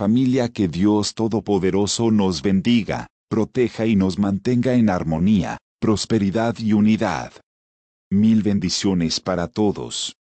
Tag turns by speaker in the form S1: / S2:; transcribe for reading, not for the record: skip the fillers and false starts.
S1: familia. Que Dios Todopoderoso nos bendiga, proteja y nos mantenga en armonía, prosperidad y unidad. Mil bendiciones para todos.